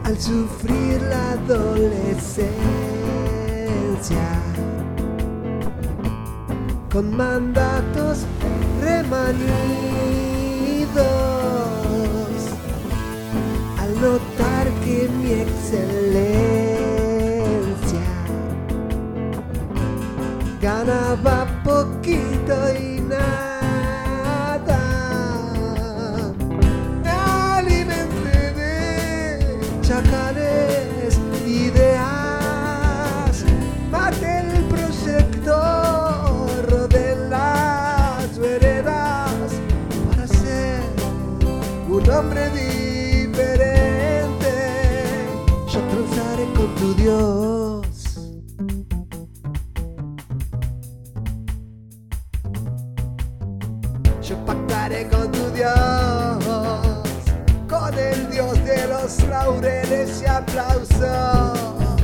al sufrir la adolescencia, con mandatos remanidos, al notar que mi excelencia ganaba poquito y nada. Me alimenté de chacales, ideas, maté el proyecto, rodé las veredas para ser un hombre diferente. Yo transaré con tu Dios. Yo pactaré con tu Dios, con el Dios de los laureles y aplausos.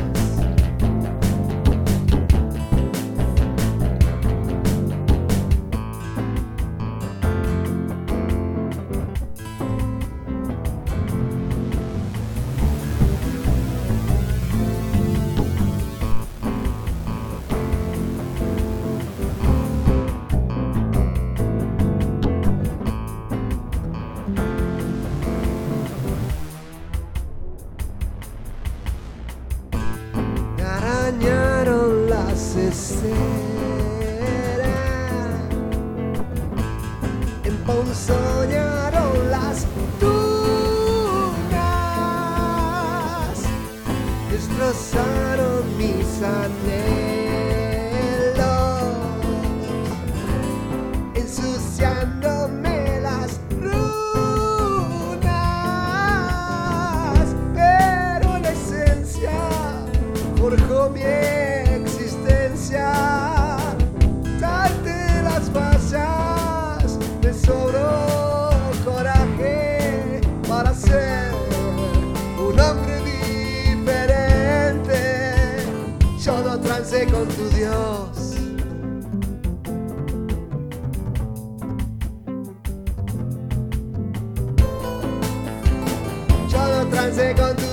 Arañaron las escenas, emponzoñaron las dunas, destrozaron mis anhelos, ensuciándome las runas, pero la esencia forjó mi existencia. Salté las fallas, me sobró coraje para ser un hombre diferente. Yo no trancé con tu Dios. Yo no trancé con tu